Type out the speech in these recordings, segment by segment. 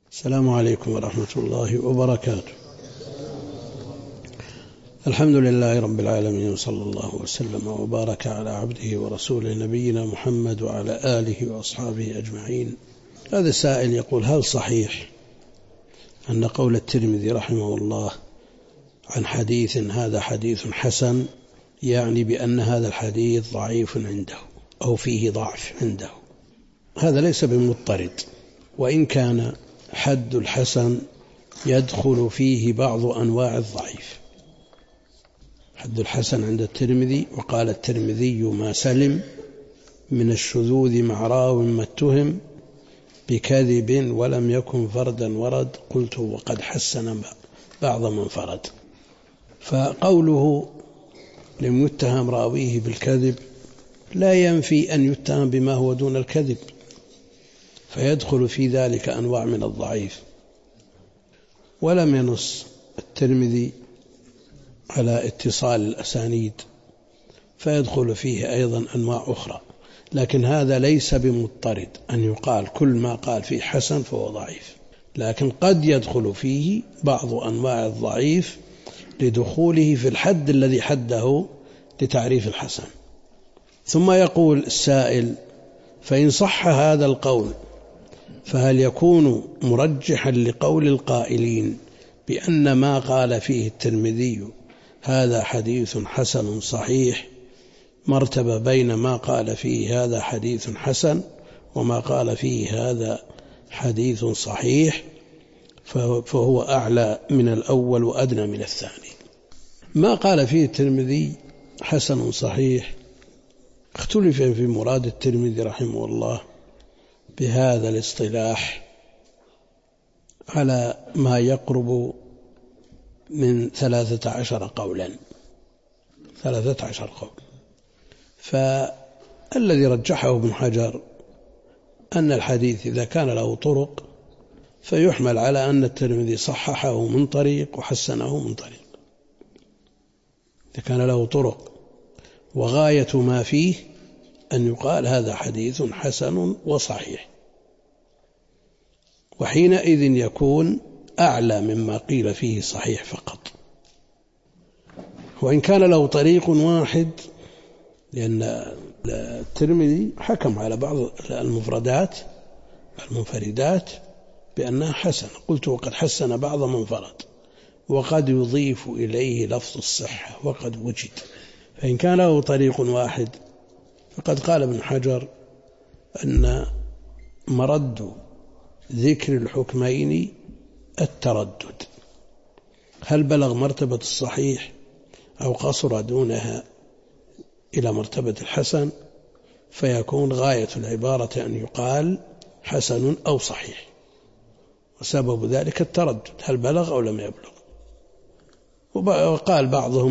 السلام عليكم ورحمة الله وبركاته. الحمد لله رب العالمين، وصلى الله وسلم وبارك على عبده ورسوله نبينا محمد وعلى آله وأصحابه أجمعين. هذا سائل يقول: هل صحيح أن قول الترمذي رحمه الله عن حديث هذا حديث حسن يعني بأن هذا الحديث ضعيف عنده أو فيه ضعف عنده؟ هذا ليس بمضطرد، وإن كان حد الحسن يدخل فيه بعض أنواع الضعيف. حد الحسن عند الترمذي، وقال الترمذي: ما سلم من الشذوذ مع راو ما اتهم بكذب ولم يكن فردا ورد، قلت وقد حسن بعض من فرد. فقوله لم يتهم راويه بالكذب لا ينفي أن يتهم بما هو دون الكذب، فيدخل في ذلك أنواع من الضعيف. ولم ينص الترمذي على اتصال الأسانيد، فيدخل فيه أيضا أنواع أخرى، لكن هذا ليس بمضطرد أن يقال كل ما قال فيه حسن فهو ضعيف، لكن قد يدخل فيه بعض أنواع الضعيف لدخوله في الحد الذي حده لتعريف الحسن. ثم يقول السائل: فإن صح هذا القول فهل يكون مرجحا لقول القائلين بأن ما قال فيه الترمذي هذا حديث حسن صحيح مرتبة بين ما قال فيه هذا حديث حسن وما قال فيه هذا حديث صحيح، فهو أعلى من الأول وأدنى من الثاني؟ ما قال فيه الترمذي حسن صحيح اختلف في مراد الترمذي رحمه الله بهذا الاصطلاح على ما يقرب من 13 قولا، 13 قول. فالذي رجحه ابن حجر أن الحديث إذا كان له طرق فيحمل على أن الترمذي صححه من طريق وحسنه من طريق، إذا كان له طرق، وغاية ما فيه أن يقال هذا حديث حسن وصحيح، وحينئذ يكون أعلى مما قيل فيه صحيح فقط. وإن كان له طريق واحد، لأن الترمذي حكم على بعض المنفردات بأنها حسن، قلت وقد حسن بعض من فرد، وقد يضيف إليه لفظ الصحة وقد وجد. فإن كان له طريق واحد فقد قال ابن حجر أن مرد ذكر الحكمين التردد، هل بلغ مرتبة الصحيح أو قصر دونها إلى مرتبة الحسن، فيكون غاية العبارة أن يقال حسن أو صحيح، وسبب ذلك التردد، هل بلغ أو لم يبلغ. وقال بعضهم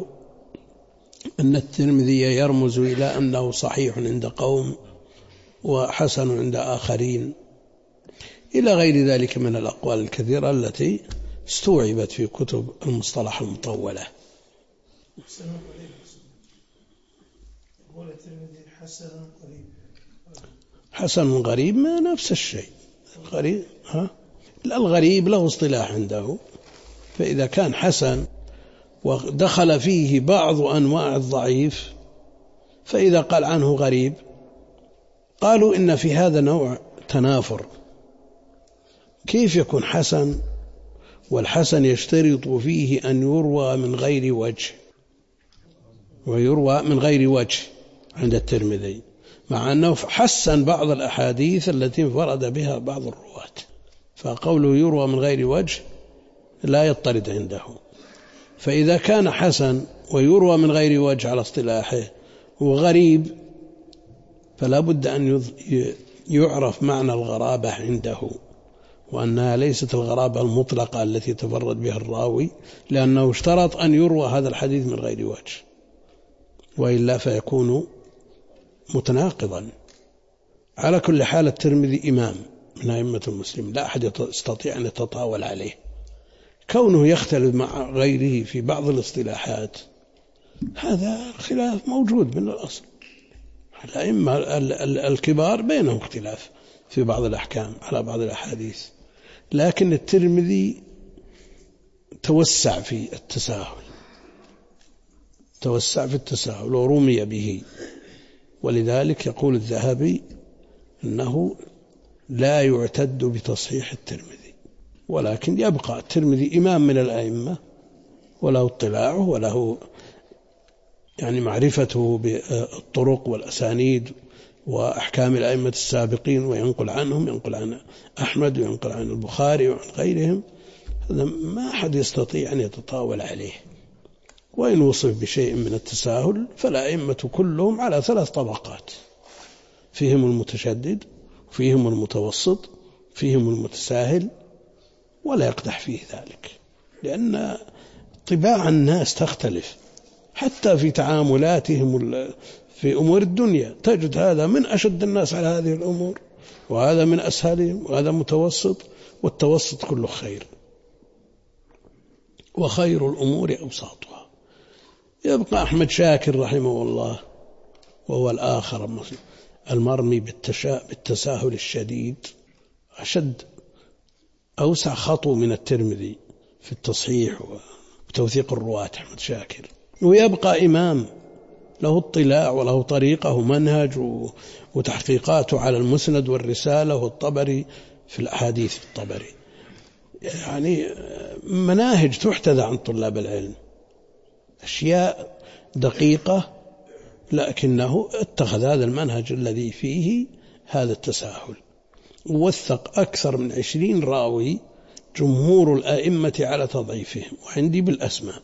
أن الترمذي يرمز إلى أنه صحيح عند قوم وحسن عند آخرين، إلى غير ذلك من الأقوال الكثيرة التي استوعبت في كتب المصطلح المطولة. حسن غريب ما نفس الشيء. الغريب له اصطلاح عنده، فإذا كان حسن ودخل فيه بعض أنواع الضعيف، فإذا قال عنه غريب قالوا إن في هذا نوع تنافر. كيف يكون حسن والحسن يشترط فيه أن يروى من غير وجه، ويروى من غير وجه عند الترمذي، مع أنه حسن بعض الأحاديث التي انفرد بها بعض الرواة، فقوله يروى من غير وجه لا يضطرد عنده. فإذا كان حسن ويروى من غير وجه على اصطلاحه وغريب، فلا بد أن يعرف معنى الغرابة عنده، وأنها ليست الغرابة المطلقة التي تفرد بها الراوي، لأنه اشترط أن يروى هذا الحديث من غير وجه، وإلا فيكون متناقضا. على كل حال الترمذي إمام من أئمة المسلمين، لا أحد يستطيع أن يتطاول عليه. كونه يختلف مع غيره في بعض الاصطلاحات هذا خلاف موجود من الأصل. الأئمة الكبار بينهم اختلاف في بعض الأحكام على بعض الأحاديث، لكن الترمذي توسع في التساهل ورمي به، ولذلك يقول الذهبي أنه لا يعتد بتصحيح الترمذي، ولكن يبقى الترمذي إمام من الأئمة وله اطلاعه وله يعني معرفته بالطرق والأسانيد وأحكام الأئمة السابقين، وينقل عنهم، ينقل عن أحمد وينقل عن البخاري وعن غيرهم. هذا ما أحد يستطيع أن يتطاول عليه. وإن وصف بشيء من التساهل فالأئمة كلهم على 3 طبقات: فيهم المتشدد، فيهم المتوسط، فيهم المتساهل، ولا يقدح فيه ذلك، لأن طباع الناس تختلف حتى في تعاملاتهم في أمور الدنيا. تجد هذا من أشد الناس على هذه الأمور، وهذا من أسهلهم، وهذا متوسط، والتوسط كله خير، وخير الأمور أوساطها. يبقى أحمد شاكر رحمه الله، وهو الآخر المرمي بالتساهل الشديد، أوسع خطو من الترمذي في التصحيح وتوثيق الرواة أحمد شاكر. ويبقى إمام له اطلاع وله طريقة ومنهج وتحقيقاته على المسند والرسالة والطبري في الأحاديث الطبري، يعني مناهج تحتذى عن طلاب العلم، أشياء دقيقة، لكنه اتخذ هذا المنهج الذي فيه هذا التساهل. ووثق أكثر من 20 راوي جمهور الأئمة على تضعيفهم، وعندي بالأسماء.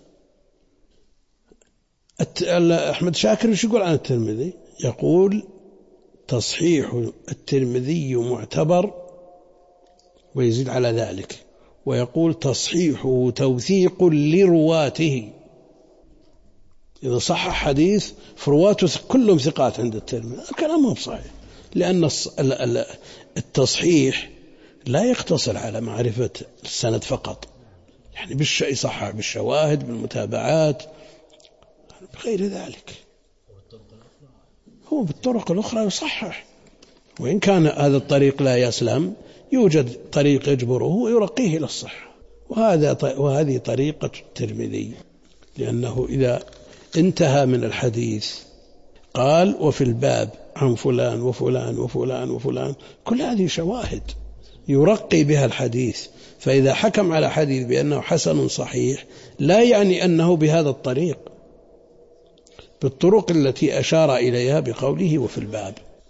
أحمد شاكر وش يقول عن الترمذي؟ يقول: تصحيح الترمذي معتبر، ويزيد على ذلك ويقول: تصحيحه توثيق لرواته. إذا صح حديث فرواته كلهم ثقات عند الترمذي، الكلام مو صحيح، لأن التصحيح لا يقتصر على معرفة السند فقط، يعني يصحح بالشواهد، بالمتابعات، بغير ذلك. هو بالطرق الأخرى يصحح، وإن كان هذا الطريق لا يسلم يوجد طريق يجبره ويرقيه إلى الصحة، وهذه طريقة الترمذي، لأنه إذا انتهى من الحديث قال: وفي الباب عن فلان وفلان وفلان وفلان، كل هذه شواهد يرقي بها الحديث. فإذا حكم على حديث بأنه حسن صحيح لا يعني أنه بهذا الطريق، بالطرق التي أشار إليها بقوله وفي الباب.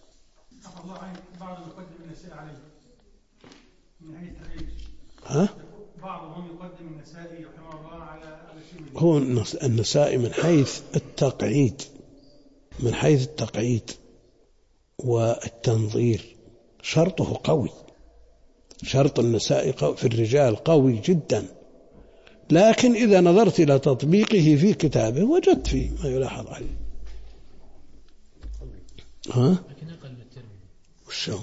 بعضهم يقدم النسائي رحمه الله على هو النسائي من حيث التقعيد، من حيث التقعيد والتنظير شرطه قوي، شرط النسائي في الرجال قوي جدا، لكن إذا نظرت إلى تطبيقه في كتابه وجدت فيه ما يلاحظ عليه. لكن أقل من الترمذي. وشو؟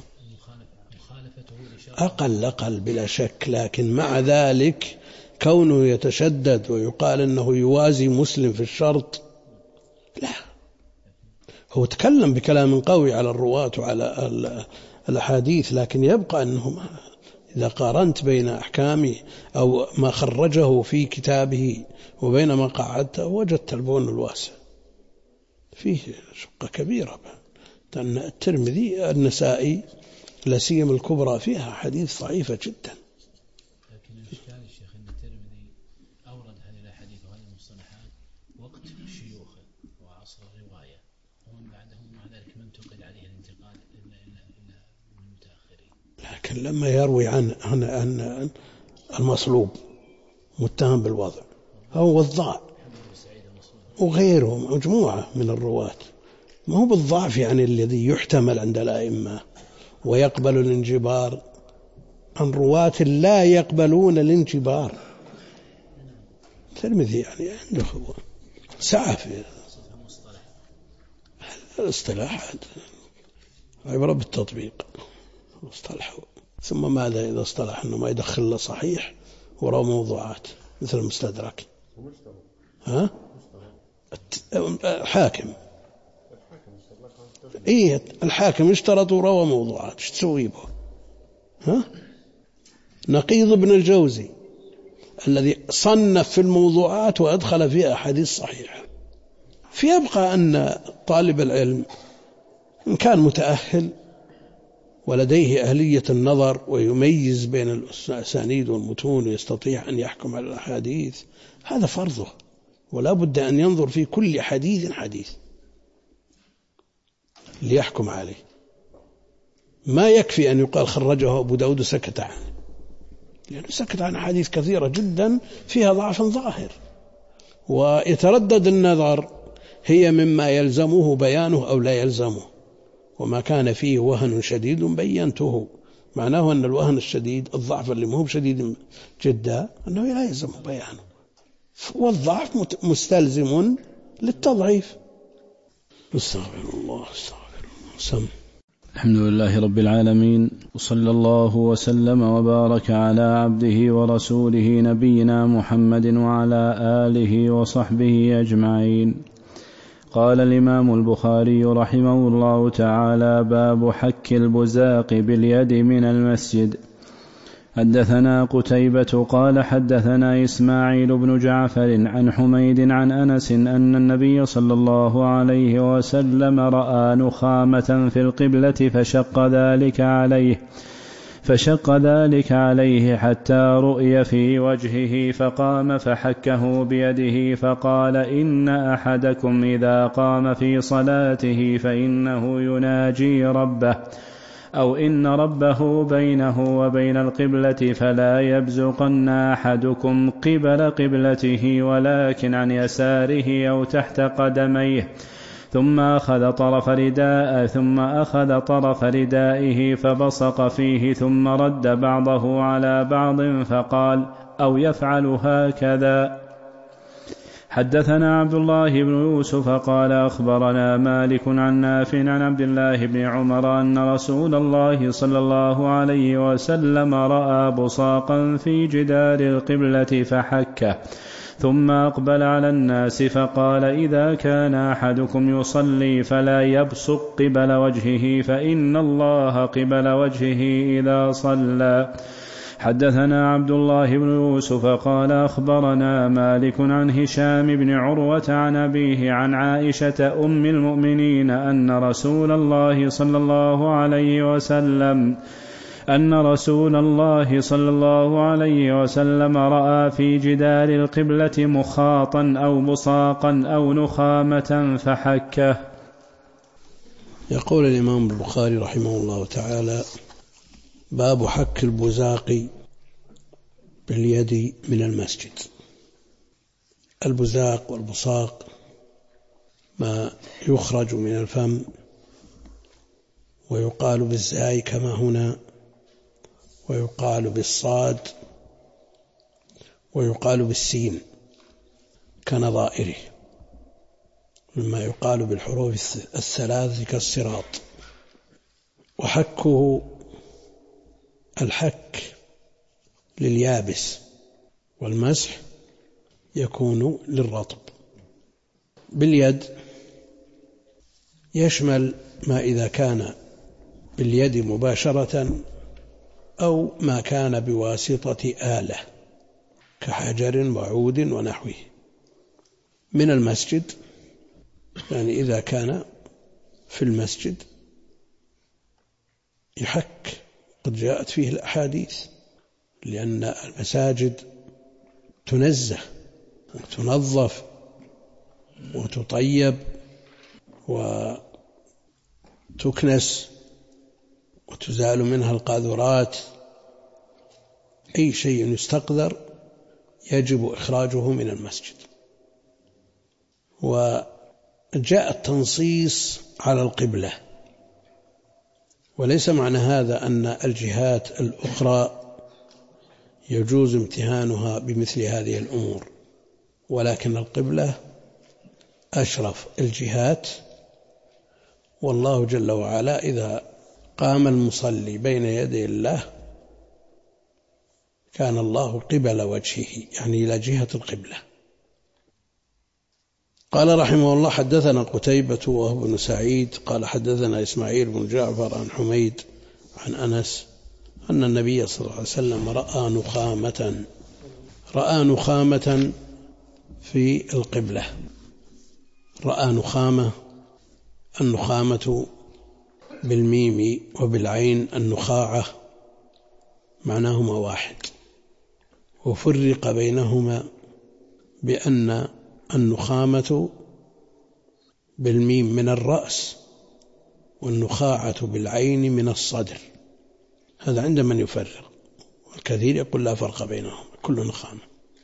مخالفته أقل بلا شك، لكن مع ذلك كونه يتشدد ويقال أنه يوازي مسلم في الشرط، لا، هو تكلم بكلام قوي على الرواة وعلى الأحاديث، لكن يبقى أنه إذا قارنت بين أحكامه أو ما خرجه في كتابه وبين ما قعدته وجدت البون الواسع، فيه شقة كبيرة. لأن الترمذي النسائي لا سيما الكبرى فيها حديث ضعيفة جدا. لكن الإشكال الشيخ أن الترمذي أورد هذه الأحاديث وهذه المصطلحات وقت شيوخه وعصر الرواية، ومن بعدهم مع ذلك ما انتقد عليه الانتقاد إلا من المتأخرين. لكن لما يروي عن المصلوب متهم بالوضع أو وضاع وغيرهم مجموعة من الرواة، ما هو بالضعف يعني الذي يحتمل عند الأئمة ويقبل الانجبار، عن رواة لا يقبلون الانجبار. الترمذي يعني عنده سعة في الاصطلاحات، عبارة بالتطبيق اصطلحوا. ثم ماذا إذا اصطلح أنه ما يدخل له صحيح وراء موضوعات مثل المستدرك؟ الحاكم الحاكم اشترط وروى موضوعات، ايش تسوي به؟ نقيض ابن الجوزي الذي صنف في الموضوعات وأدخل فيها أحاديث صحيحة. فيبقى أن طالب العلم إن كان متأهل ولديه أهلية النظر ويميز بين الأسانيد والمتون ويستطيع أن يحكم على الأحاديث، هذا فرضه، ولا بد أن ينظر في كل حديث ليحكم عليه. ما يكفي أن يقال خرجه أبو داود سكت عنه، لأنه سكت عن حديث كثيرة جدا فيها ضعف ظاهر، ويتردد النظر هي مما يلزمه بيانه أو لا يلزمه، وما كان فيه وهن شديد بينته. معناه أن الوهن الشديد الضعف اللي مو شديد جدا أنه لا يلزمه بيانه، والضعف مستلزم للتضعيف. استغفر الله. سم. الحمد لله رب العالمين، وصلى الله وسلم وبارك على عبده ورسوله نبينا محمد وعلى آله وصحبه أجمعين. قال الإمام البخاري رحمه الله تعالى: باب حك البزاق باليد من المسجد. حدثنا قتيبة قال حدثنا إسماعيل بن جعفر عن حميد عن أنس أن النبي صلى الله عليه وسلم رأى نخامة في القبلة فشق ذلك عليه حتى رؤي في وجهه، فقام فحكه بيده فقال: إن أحدكم إذا قام في صلاته فإنه يناجي ربه، أو إن ربه بينه وبين القبلة، فلا يبزقن أحدكم قبل قبلته ولكن عن يساره أو تحت قدميه. ثم أخذ طرف ردائه فبصق فيه، ثم رد بعضه على بعض فقال: أو يفعل هكذا. حدثنا عبد الله بن يوسف قال أخبرنا مالك عن نافع عن عبد الله بن عمر أن رسول الله صلى الله عليه وسلم رأى بصاقا في جدار القبلة فحكه، ثم أقبل على الناس فقال: إذا كان أحدكم يصلي فلا يبصق قبل وجهه، فإن الله قبل وجهه إذا صلى. حدثنا عبد الله بن يوسف قال أخبرنا مالك عن هشام بن عروة عن أبيه عن عائشة أم المؤمنين أن رسول الله صلى الله عليه وسلم رأى في جدار القبلة مخاطا أو بصاقا أو نخامة فحكه. يقول الإمام البخاري رحمه الله تعالى: باب حك البزاق باليد من المسجد. البزاق والبصاق ما يخرج من الفم، ويقال بالزاي كما هنا، ويقال بالصاد، ويقال بالسين كنظائره، مما يقال بالحروف الثلاث كالصراط. وحكه الحك لليابس، والمسح يكون للرطب. باليد يشمل ما إذا كان باليد مباشرة أو ما كان بواسطة آلة كحجر وعود ونحوه. من المسجد يعني إذا كان في المسجد يحك، قد جاءت فيه الأحاديث، لأن المساجد تنزه وتنظف وتطيب وتكنس وتزال منها القاذورات. أي شيء يستقذر يجب إخراجه من المسجد. وجاء التنصيص على القبلة، وليس معنى هذا أن الجهات الأخرى يجوز امتهانها بمثل هذه الأمور، ولكن القبلة أشرف الجهات، والله جل وعلا إذا قام المصلي بين يدي الله كان الله قبل وجهه، يعني إلى جهة القبلة. قال رحمه الله: حدثنا قتيبة وهو بن سعيد قال حدثنا إسماعيل بن جعفر عن حميد عن أنس أن النبي صلى الله عليه وسلم رأى نخامة في القبلة. رأى نخامة، النخامة بالميم وبالعين النخاعة معناهما واحد، وفرق بينهما بأن النخامة بالميم من الرأس والنخاعة بالعين من الصدر. هذا عند من يفرق، والكثير يقول لا فرق بينهم، كل نخامة.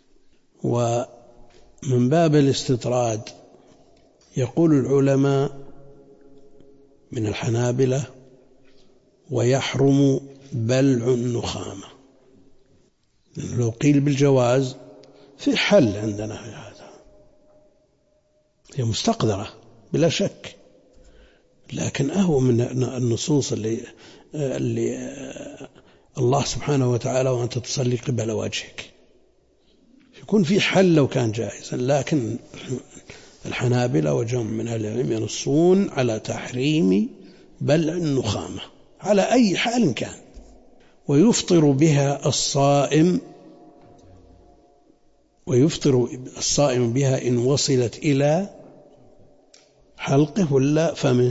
ومن باب الاستطراد يقول العلماء من الحنابلة ويحرم بلع النخامة. لو قيل بالجواز في حل عندنا في هذا، هي مستقدرة بلا شك، لكن أهو من النصوص اللي الله سبحانه وتعالى وأنت تصلي قبل وجهك، يكون في حل لو كان جائزا. لكن الحنابلة وجمع من أهل العلم ينصون على تحريم بلع النخامة على أي حال كان، ويفطر بها الصائم بها إن وصلت إلى حلقه ولا فمه.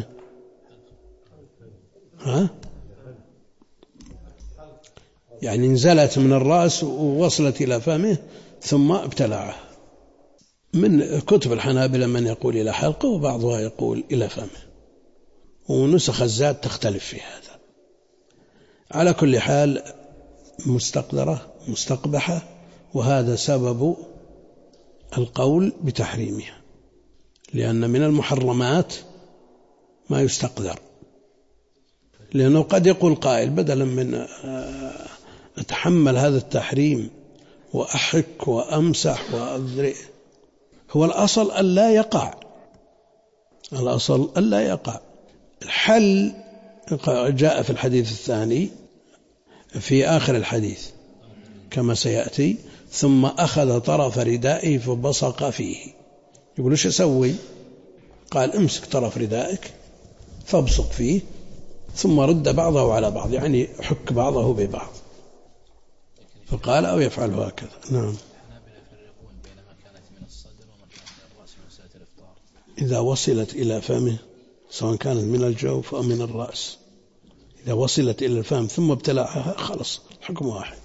يعني نزلت من الرأس ووصلت إلى فمه ثم ابتلعه. من كتب الحنابلة من يقول إلى حلقه، وبعضها يقول إلى فمه، ونسخ الزاد تختلف في هذا. على كل حال مستقدرة مستقبحة، وهذا سبب القول بتحريمها، لأن من المحرمات ما يستقدر. لأنه قد يقول قائل بدلا من أتحمل هذا التحريم وأحك وأمسح وأذرئ، هو الأصل ألا يقع، الأصل ألا يقع. الحل جاء في الحديث الثاني في آخر الحديث كما سيأتي: ثم أخذ طرف ردائه فبصق فيه. يقول ايش أسوي؟ قال امسك طرف ردائك فابصق فيه ثم رد بعضه على بعض، يعني حك بعضه ببعض. فقال أو يفعل هكذا. نعم. إذا وصلت إلى فمه سواء كانت من الجوف أو من الرأس، إذا وصلت إلى الفم ثم ابتلعها خلص الحكم واحد.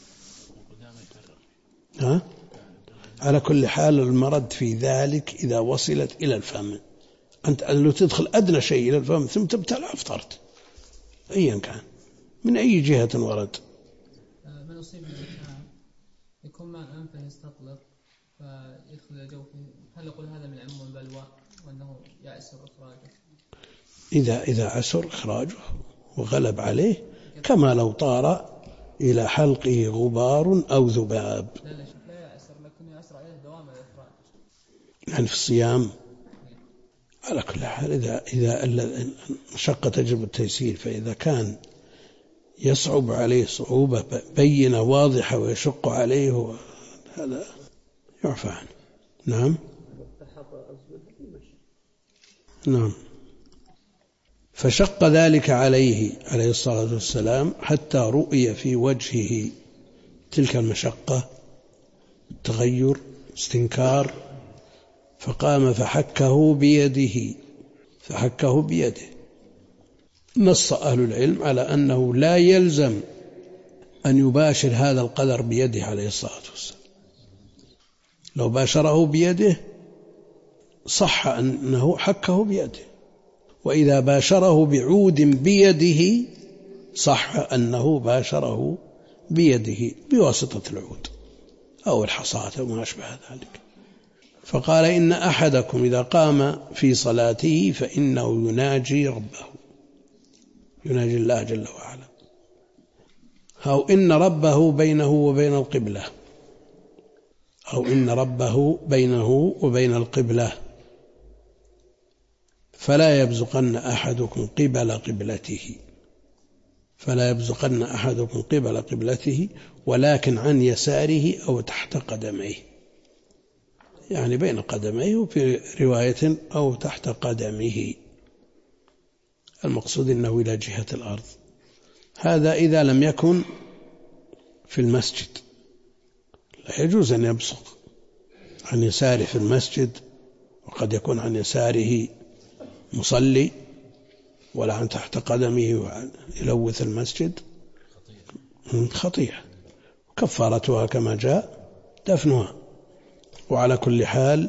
على كل حال المرد في ذلك إذا وصلت إلى الفم. أنت لو تدخل أدنى شيء إلى الفم ثم تبتلع أفطرت أيا كان من أي جهة ورد. من أصيب بالإلحام يكون مع أنفه يستطلق فيدخل جوفه، هل يقول هذا من عموم البلوى وأنه يعسر إخراجه؟ إذا عسر إخراجه وغلب عليه، كما لو طار إلى حلقه غبار أو ذباب. لا يعسر، لكن يعسر عليه دوام الإخراج، يعني في الصيام. على كل حال إذا المشقة تجب التيسير، فإذا كان يصعب عليه صعوبة بينة واضحة ويشق عليه هذا يعفى عنه. نعم. نعم. فشق ذلك عليه الصلاة والسلام حتى رؤي في وجهه تلك المشقة، تغير، استنكار، فقام فحكه بيده. نص أهل العلم على أنه لا يلزم أن يباشر هذا القدر بيده عليه الصلاة والسلام. لو باشره بيده صح أنه حكه بيده، وإذا باشره بعود بيده صح أنه باشره بيده بواسطة العود أو الحصاة أو ما أشبه ذلك. فقال: إن أحدكم إذا قام في صلاته فإنه يناجي ربه، يناجي الله جل وعلا، أو إن ربه بينه وبين القبلة، أو إن ربه بينه وبين القبلة، فلا يبزقن أحدكم قبل قبلته، ولكن عن يساره أو تحت قدميه، يعني بين قدميه، وفي رواية أو تحت قدمه، المقصود أنه إلى جهة الأرض. هذا إذا لم يكن في المسجد، لا يجوز أن يبصق عن يساره في المسجد، وقد يكون عن يساره مصلي ولا عن تحت قدمه يلوث المسجد، خطيئة، كفارتها كما جاء دفنها. وعلى كل حال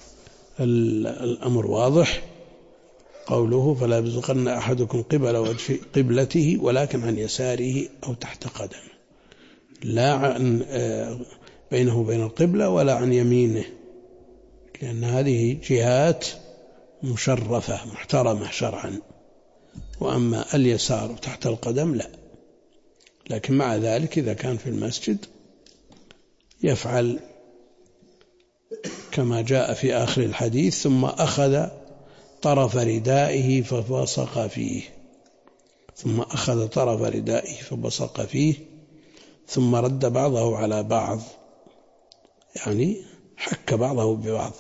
الأمر واضح، قوله فلا يبصقن أحدكم قبل وجه قبلته ولكن عن يساره أو تحت قدمه، لا عن بينه وبين القبلة ولا عن يمينه، لأن هذه جهات مشرفة محترمة شرعا، وأما اليسار تحت القدم لا. لكن مع ذلك إذا كان في المسجد يفعل كما جاء في آخر الحديث: ثم أخذ طرف ردائه فبصق فيه، ثم أخذ طرف ردائه فبصق فيه، ثم رد بعضه على بعض، يعني حك بعضه ببعض،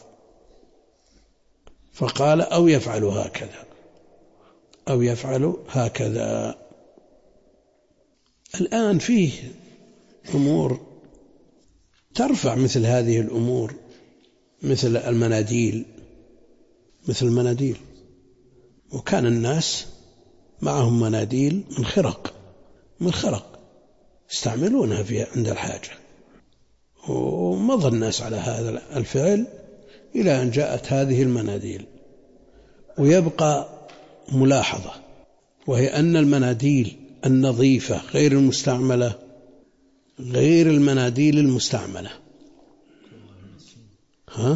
فقال: أو يفعل هكذا، أو يفعل هكذا. الآن فيه أمور ترفع مثل هذه الأمور، مثل المناديل، وكان الناس معهم مناديل من خرق يستعملونها فيها عند الحاجة، ومضى الناس على هذا الفعل إلى أن جاءت هذه المناديل. ويبقى ملاحظة، وهي أن المناديل النظيفة غير المستعملة غير المناديل المستعملة. ها؟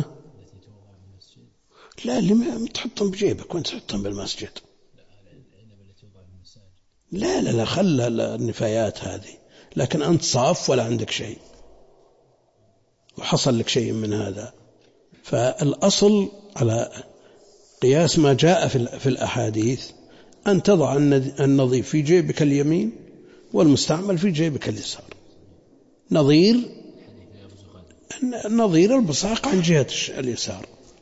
لا، اللي ما تحطهم بجيبك وانت تحطهم بالمسجد. لا خلى النفايات هذه، لكن أنت صاف ولا عندك شيء وحصل لك شيء من هذا، فالأصل على قياس ما جاء في الأحاديث أن تضع النظيف في جيبك اليمين والمستعمل في جيبك اليسار، نظير البصاق عن جهة اليسار.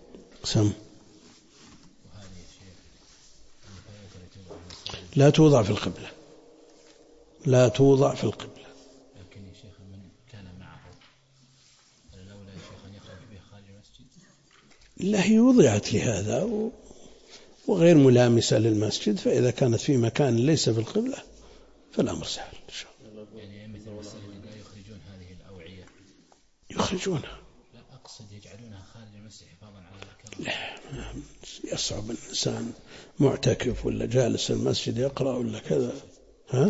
لا توضع في القبلة، لا توضع في القبلة. لكن يا شيخ من كان معه الأولى يا شيخ أن يخرج به خارج المسجد؟ لا، هي وضعت لهذا وغير ملامسة للمسجد، فإذا كانت في مكان ليس في القبلة فالأمر سهل إن شاء الله. يعني مثل المساجد لا يخرجون هذه الأوعية؟ يخرجونها، لا أقصد يجعلونها خارج المسجد حفاظا على الكرم. لا، يصعب الإنسان معتكف ولا جالس المسجد يقرأ ولا كذا. ها؟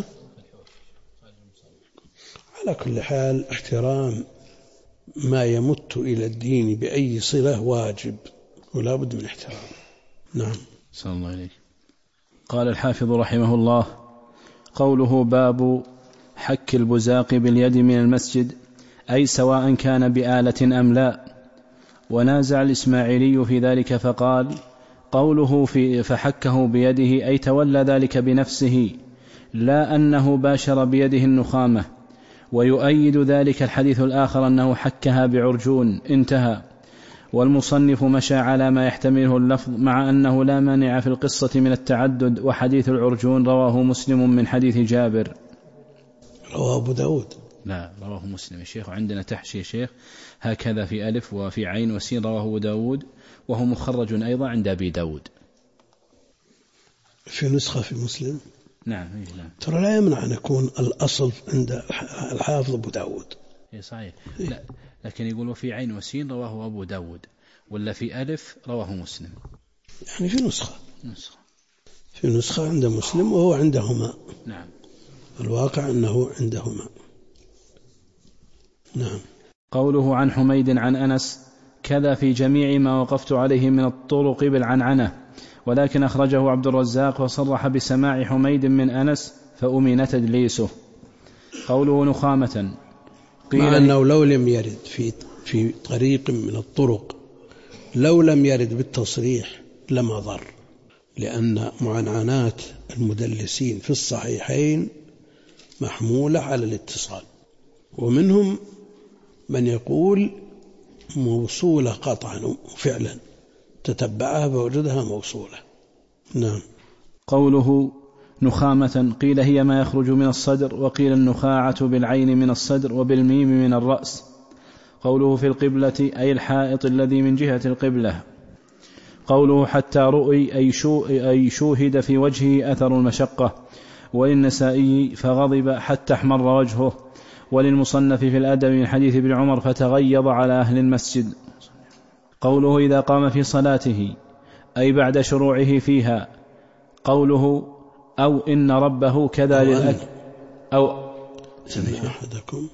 على كل حال احترام ما يمت إلى الدين بأي صلة واجب، ولا بد من احترام. نعم. صلى الله عليه. قال الحافظ رحمه الله: قوله باب حك البزاق باليد من المسجد، أي سواء كان بآلة أم لا. ونازع الإسماعيلي في ذلك فقال: قوله فحكه بيده أي تولى ذلك بنفسه، لا أنه باشر بيده النخامة. ويؤيد ذلك الحديث الآخر أنه حكها بعرجون، انتهى. والمصنف مشى على ما يحتمله اللفظ، مع أنه لا مانع في القصة من التعدد. وحديث العرجون رواه مسلم من حديث جابر. رواه أبو داود. لا، رواه مسلم يا شيخ، وعندنا تحشي يا شيخ هكذا في ألف وفي عين وسين، رواه أبو داود، وهو مخرج أيضا عند أبي داود. في نسخة في مسلم. نعم. ترى لا يمنع أن يكون الأصل عند الحافظ أبو داود. صحيح. لا، لكن يقول وفي عين وسين رواه أبو داود، ولا في ألف رواه مسلم. يعني في نسخة عند مسلم وهو عندهما. نعم. الواقع أنه عندهما. نعم. قوله عن حميد عن أنس كذا في جميع ما وقفت عليه من الطرق بالعنعنة، ولكن أخرجه عبد الرزاق وصرح بسماع حميد من أنس فأمن تدليسه. قوله نخامة، مع أنه لو لم يرد في طريق من الطرق، لو لم يرد بالتصريح لما ضر، لأن معنعنات المدلسين في الصحيحين محمولة على الاتصال، ومنهم من يقول موصولة قطعا فعلا، تتبعها فوجدها موصولة. نعم. قوله نخامة، قيل هي ما يخرج من الصدر، وقيل النخاعة بالعين من الصدر وبالميم من الرأس. قوله في القبلة أي الحائط الذي من جهة القبلة. قوله حتى رؤي أي شوهد في وجهه أثر المشقة. وللنسائي فغضب حتى احمر وجهه. وللمصنف في الأدب من حديث ابن عمر فتغيظ على أهل المسجد. قوله إذا قام في صلاته أي بعد شروعه فيها. قوله أو إن ربه كذا للأكل أو إن أحدكم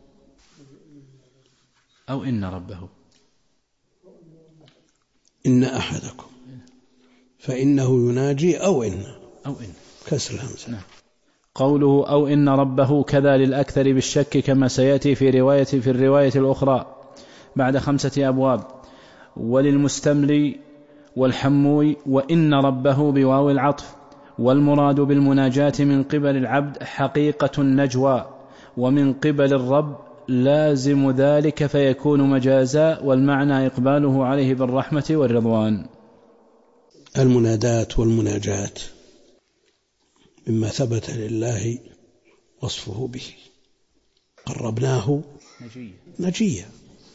أو إن ربه إن أحدكم فإنه يناجي أو إن كسر الهمزة. نعم. قوله أو إن ربه كذا للأكثر بالشك كما سيأتي في الرواية الأخرى بعد 5 أبواب. وللمستملي والحموي وإن ربه بواو العطف. والمراد بالمناجاة من قبل العبد حقيقة النجوى، ومن قبل الرب لازم ذلك فيكون مجازا، والمعنى إقباله عليه بالرحمة والرضوان. المنادات والمناجات مما ثبت لله وصفه به. قربناه نجيا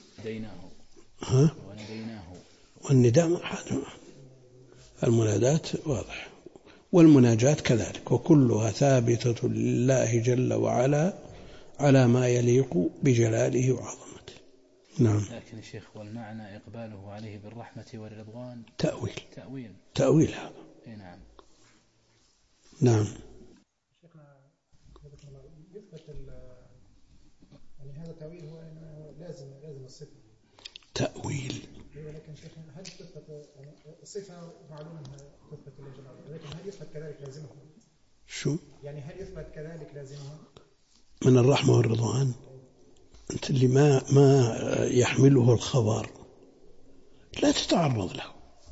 والنداء المنادات واضح، والمناجات كذلك، وكلها ثابتة لله جل وعلا على ما يليق بجلاله وعظمته. نعم. لكن الشيخ والمعنى إقباله عليه بالرحمة والرضوان تأويل هذا. نعم. نعم. شيخنا يثبت يعني هذا التأويل هو لازم الصفة تأويل. لكن شيخنا هل تثبت الصفة معلومة تثبت لله جل وعلا، لكن هل يثبت كذلك لازمها؟ شو؟ يعني هل يثبت كذلك لازمها؟ من الرحمة والرضوان أنت اللي ما يحمله الخبر لا تتعرض له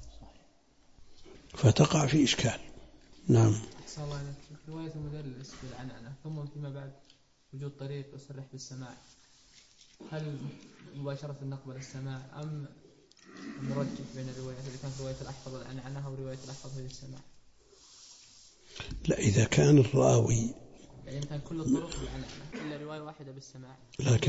فتقع في إشكال. نعم. أحسن الله عليك. رواية المدلس بالعنعنة ثم فيما بعد وجود طريق يصرح بالسماع، هل مباشرة نقبل السماع أم مرجح بين الروايات إذا كانت رواية الأحفظ العنعنة أو رواية الأحفظ هي السماع؟ لا، إذا كان الراوي يعني كان كل الطرق بالعنعنة إلا رواية واحدة بالسماع،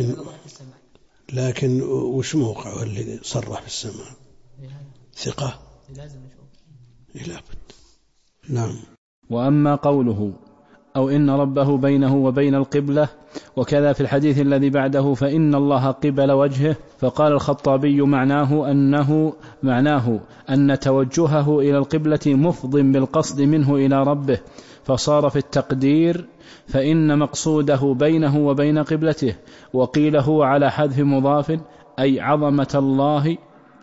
لكن وش موقعه اللي صرح بالسماع؟ ثقة لازم نشوف. لابد. نعم. وأما قوله أو إن ربه بينه وبين القبلة، وكذا في الحديث الذي بعده فإن الله قبل وجهه، فقال الخطابي معناه أن توجهه إلى القبلة مفض بالقصد منه إلى ربه، فصار في التقدير فإن مقصوده بينه وبين قبلته. وقيل هو على حذف مضاف أي عظمة الله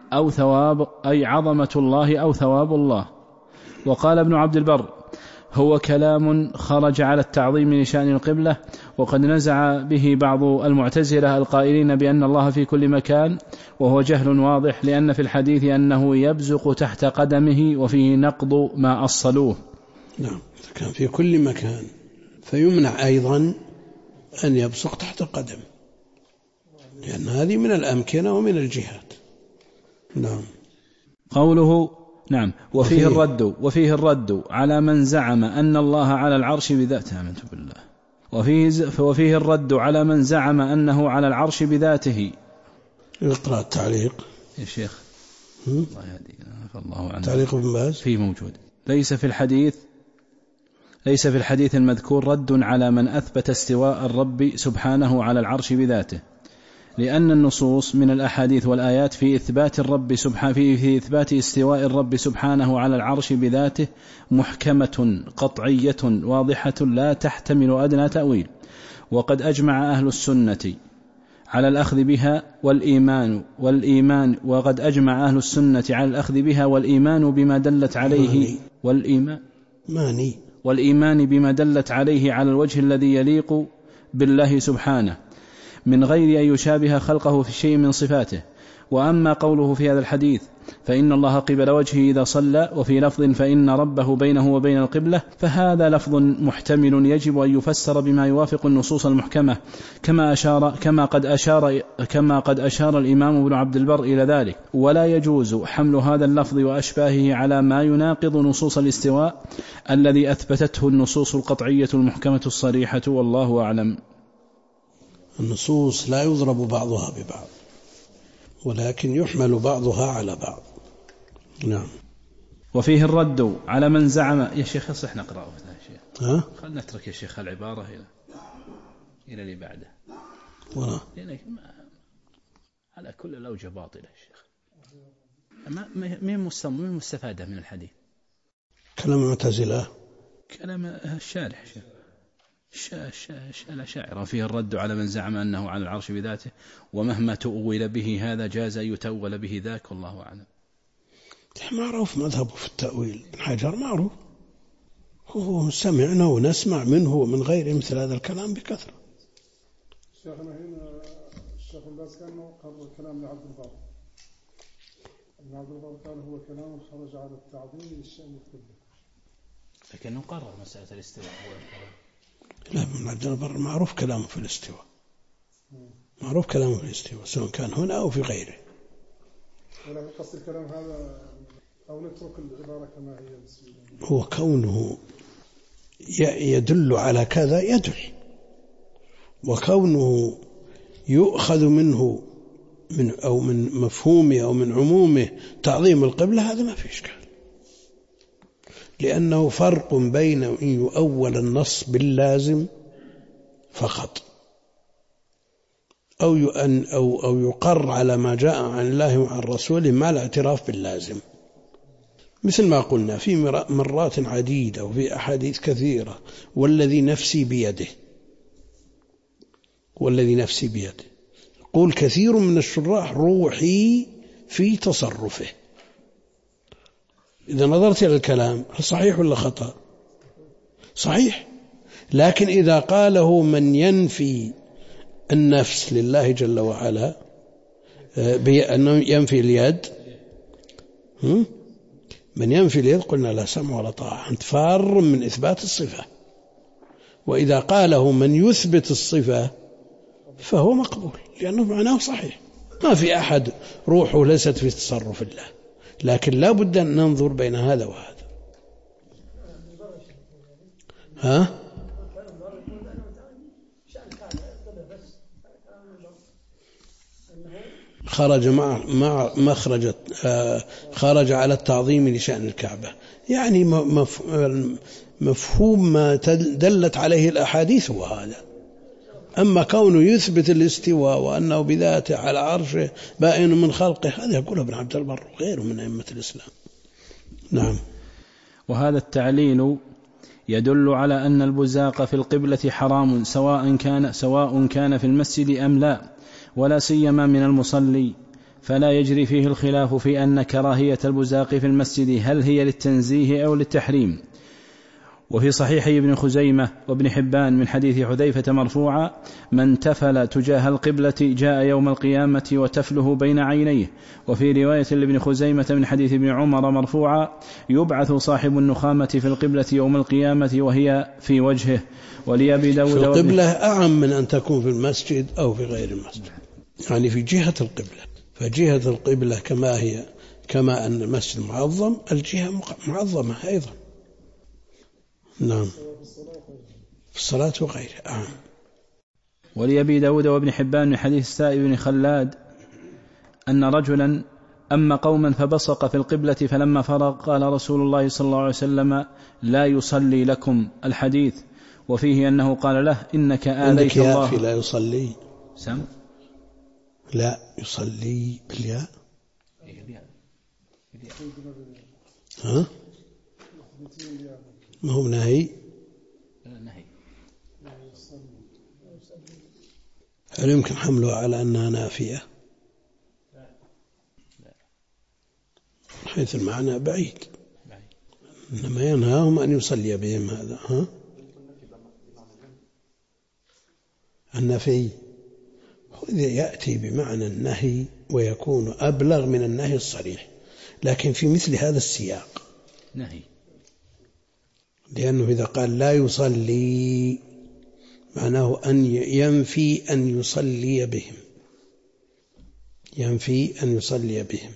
أو ثواب الله. وقال ابن عبد البر هو كلام خرج على التعظيم لشأن القبلة، وقد نزع به بعض المعتزلة القائلين بأن الله في كل مكان، وهو جهل واضح، لأن في الحديث أنه يبزق تحت قدمه وفيه نقض ما أصلوه. نعم، كان في كل مكان، فيمنع أيضا أن يبصق تحت قدم، لأن هذه من الأمكنة ومن الجهات. نعم. قوله نعم وفيه الرد على من زعم أن الله على العرش بذاته. آمنت بالله. وفيه الرد على من زعم أنه على العرش بذاته. اقرأ التعليق يا شيخ. الله يهدينا فالله عنه. تعليق ابن باز فيه موجود. ليس في الحديث المذكور رد على من أثبت استواء الرب سبحانه على العرش بذاته، لأن النصوص من الأحاديث والآيات في إثبات الرب في إثبات استواء الرب سبحانه على العرش بذاته محكمة قطعية واضحة لا تحتمل أدنى تأويل. وقد أجمع أهل السنة على الأخذ بها والإيمان بما دلت عليه والإيمان بما دلت عليه على الوجه الذي يليق بالله سبحانه من غير أن يشابه خلقه في شيء من صفاته. وأما قوله في هذا الحديث فإن الله قبل وجهه إذا صلى، وفي لفظ فإن ربه بينه وبين القبلة، فهذا لفظ محتمل يجب أن يفسر بما يوافق النصوص المحكمة، كما قد أشار الإمام ابن عبد البر إلى ذلك. ولا يجوز حمل هذا اللفظ وأشباهه على ما يناقض نصوص الاستواء الذي أثبتته النصوص القطعية المحكمة الصريحة، والله أعلم. النصوص لا يضرب بعضها ببعض، ولكن يحمل بعضها على بعض. نعم. وفيه الرد على من زعم. يا شيخ يصح نقرأه يا شيخ؟ خلنا نترك يا شيخ العبارة إلى اللي بعده، لأنك على كل الأوجه باطلة يا شيخ. مين مستفادة من الحديث؟ كلام المعتزلة، كلام الشارح الأشاعرة. فيه الرد على من زعم أنه على العرش بذاته، ومهما تؤول به هذا جاز أن يتأول به ذاك، والله أعلم. معروف مذهبه في التأويل، ابن حجر معروف، هو سمعنا ونسمع منه ومن غيره مثل هذا الكلام بكثرة. شيخنا هنا الشيخ الباز كان قرر كلام لعبد البر. عبد البر قال هو كلام خرج على التعظيم للشأن الكلي، لكنه قرر مسألة الاستواء. لا، ابن عبد البر معروف كلامه في الاستواء، معروف كلامه في الاستواء سواء كان هنا أو في غيره. ولا قصد الكلام هذا أو نترك العبارة كما هي؟ هو كونه يدل على كذا يدل، وكونه يؤخذ منه من مفهومه أو من عمومه تعظيم القبلة، هذا ما في إشكال، لأنه فرق بين أن يؤول النص باللازم فقط أو يقر على ما جاء عن الله وعن رسوله مع الاعتراف باللازم، مثل ما قلنا في مرات عديدة وفي أحاديث كثيرة: والذي نفسي بيده، والذي نفسي بيده. يقول كثير من الشراح: روحي في تصرفه. إذا نظرت إلى الكلام صحيح ولا خطأ؟ صحيح، لكن إذا قاله من ينفي النفس لله جل وعلا بأنه ينفي اليد، من ينفي اليد قلنا لا سمع ولا طاعة، أنت فار من إثبات الصفة. وإذا قاله من يثبت الصفة فهو مقبول، لأنه معناه صحيح، ما في أحد روحه ليست في تصرف الله، لكن لا بد أن ننظر بين هذا وهذا. خرج على التعظيم لشأن الكعبة، يعني مفهوم ما دلت عليه الأحاديث هو هذا. أما كونه يثبت الاستواء وأنه بذاته على عرشه بائن من خلقه، هذا يقول ابن عبد البر وغيره من أئمة الإسلام. نعم. وهذا التعليل يدل على أن البزاق في القبلة حرام، سواء كان في المسجد أم لا، ولا سيما من المصلي، فلا يجري فيه الخلاف في أن كراهية البزاق في المسجد هل هي للتنزيه أو للتحريم. وفي صحيحي ابن خزيمة وابن حبان من حديث حذيفة مرفوعا: من تفل تجاه القبلة جاء يوم القيامة وتفله بين عينيه. وفي رواية لابن خزيمة من حديث ابن عمر مرفوعا: يبعث صاحب النخامة في القبلة يوم القيامة وهي في وجهه. ولأبي داود في القبلة أعم من أن تكون في المسجد أو في غير المسجد، يعني في جهة القبلة، فجهة القبلة كما أن المسجد معظم، الجهة معظمة أيضا. نعم، في الصلاة وغيرها. ولأبي داود وابن حبان من حديث السائب بن خلاد أن رجلا أما قوما فبصق في القبلة، فلما فرغ قال رسول الله صلى الله عليه وسلم: لا يصلي لكم. الحديث. وفيه أنه قال له: إنك آذيت الله. لا يصلي لا يصلي بالياء. ما هو نهي؟ هل يمكن حمله على أنها نافية؟ حيث المعنى بعيد، إنما ينهاهم أن يصلي بهم هذا. النفي يأتي بمعنى النهي ويكون أبلغ من النهي الصريح، لكن في مثل هذا السياق نهي، لأنه إذا قال لا يصلي معناه أن ينفي أن يصلي بهم، ينفي أن يصلي بهم،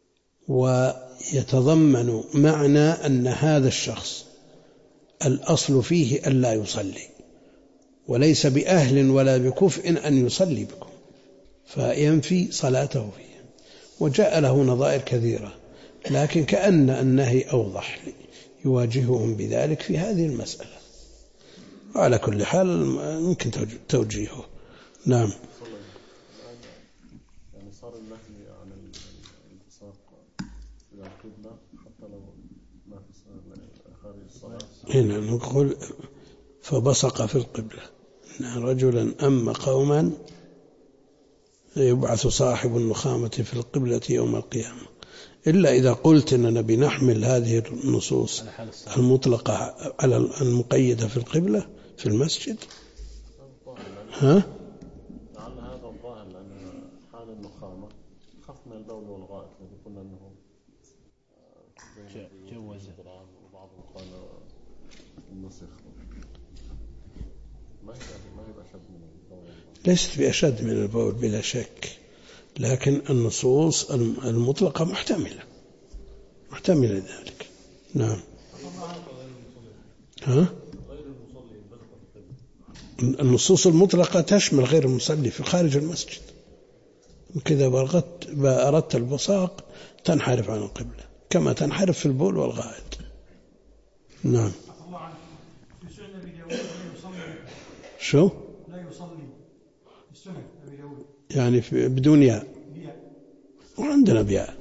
ويتضمن معنى أن هذا الشخص الأصل فيه أن لا يصلي وليس بأهل ولا بكفء أن يصلي بكم، فينفي صلاته فيهم. وجاء له نظائر كثيرة، لكن كأن النهي أوضح يواجههم بذلك في هذه المسألة. وعلى كل حال ممكن توجيهه. نعم. يعني صار النهي عن الالتصاق إلى القبلة حتى لو ما في خارج الصلاة. هنا نقول فبصق في القبلة إن رجلا أما قوما يبعث صاحب النخامة في القبلة يوم القيامة، إلا إذا قلت أننا بنحمل هذه النصوص المطلقة على المقيدة في القبلة في المسجد. ها؟ لعل هذا الظاهر، لأن حال النخامة خف من البول والغائط الذي قلنا أنه جوز، وبعضهم قال النسخ ما هي أشد من البول. ليست بأشد من البول بلا شك، لكن النصوص المطلقة محتملة ذلك. نعم. ها؟ النصوص المطلقة تشمل غير المصلي في خارج المسجد، وكذا أردت البصاق تنحرف عن القبلة كما تنحرف في البول والغائط. نعم. شو؟ لا يصلي السنة أبي داود يعني بدون ياء، وعندنا بياء.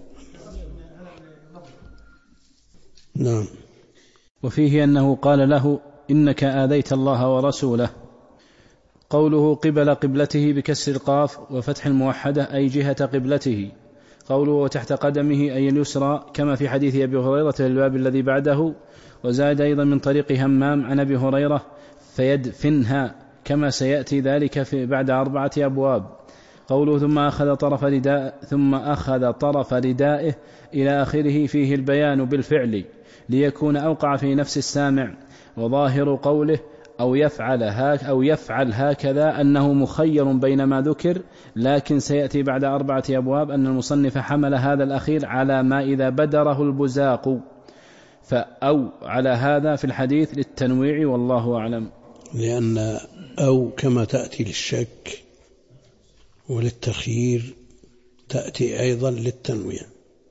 نعم. وفيه أنه قال له إنك آذيت الله ورسوله. قوله قبل قبلته بكسر القاف وفتح الموحدة أي جهة قبلته. قوله وتحت قدمه أي اليسرى كما في حديث أبي هريرة في الباب الذي بعده. وزاد أيضا من طريق همام عن أبي هريرة فيدفنها كما سيأتي ذلك في بعد 4 أبواب. قوله ثم أخذ طرف ردائه إلى آخره فيه البيان بالفعل ليكون أوقع في نفس السامع. وظاهر قوله أو يفعل هكذا أنه مخير بين ما ذكر، لكن سيأتي بعد 4 أبواب أن المصنف حمل هذا الأخير على ما إذا بدره البزاق، أو على هذا في الحديث للتنويع والله أعلم. لأن أو كما تأتي للشك وللتخيير تأتي أيضا للتنويع،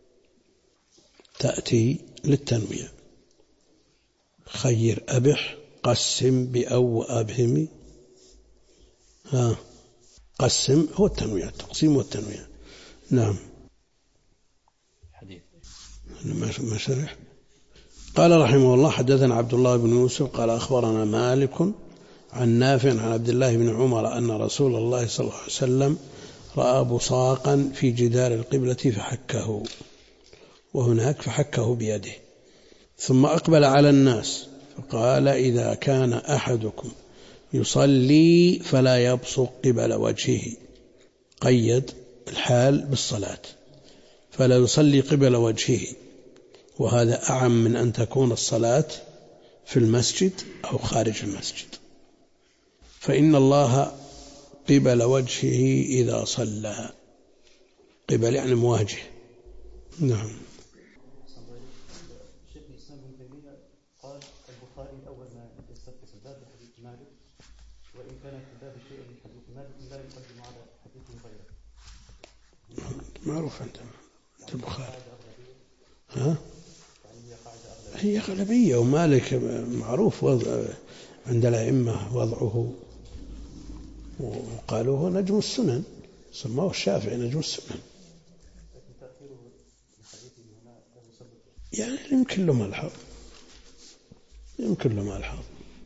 خير أبح قسم بأو وأبهم. قسم هو التنويع، التقسيم والتنويع. نعم. حديث ما شرح. قال رحمه الله حدثنا عبد الله بن يوسف قال أخبرنا مالك عن نافع عن عبد الله بن عمر أن رسول الله صلى الله عليه وسلم رأى بصاقا في جدار القبلة فحكه، وهناك فحكه بيده، ثم أقبل على الناس فقال إذا كان أحدكم يصلي فلا يبصق قبل وجهه، قيد الحال بالصلاة، فلا يصلي قبل وجهه، وهذا أعم من أن تكون الصلاة في المسجد أو خارج المسجد، فإن الله قبل وجهه إذا صلى. قبل يعني مواجه. نعم. الشيخ الإسلام ابن تيمية قال البخاري أول ما يستفتح الباب بحديث مالك، وإن كان في الباب شيء من حديث مالك لا يقدم على حديث غيره. معروف عند البخاري. هي غلبية، ومالك معروف عند الأئمة وضعه، وقالوا هو نجم السنن، سماه الشافعي نجم السنن. يعني يمكن له ملحظ.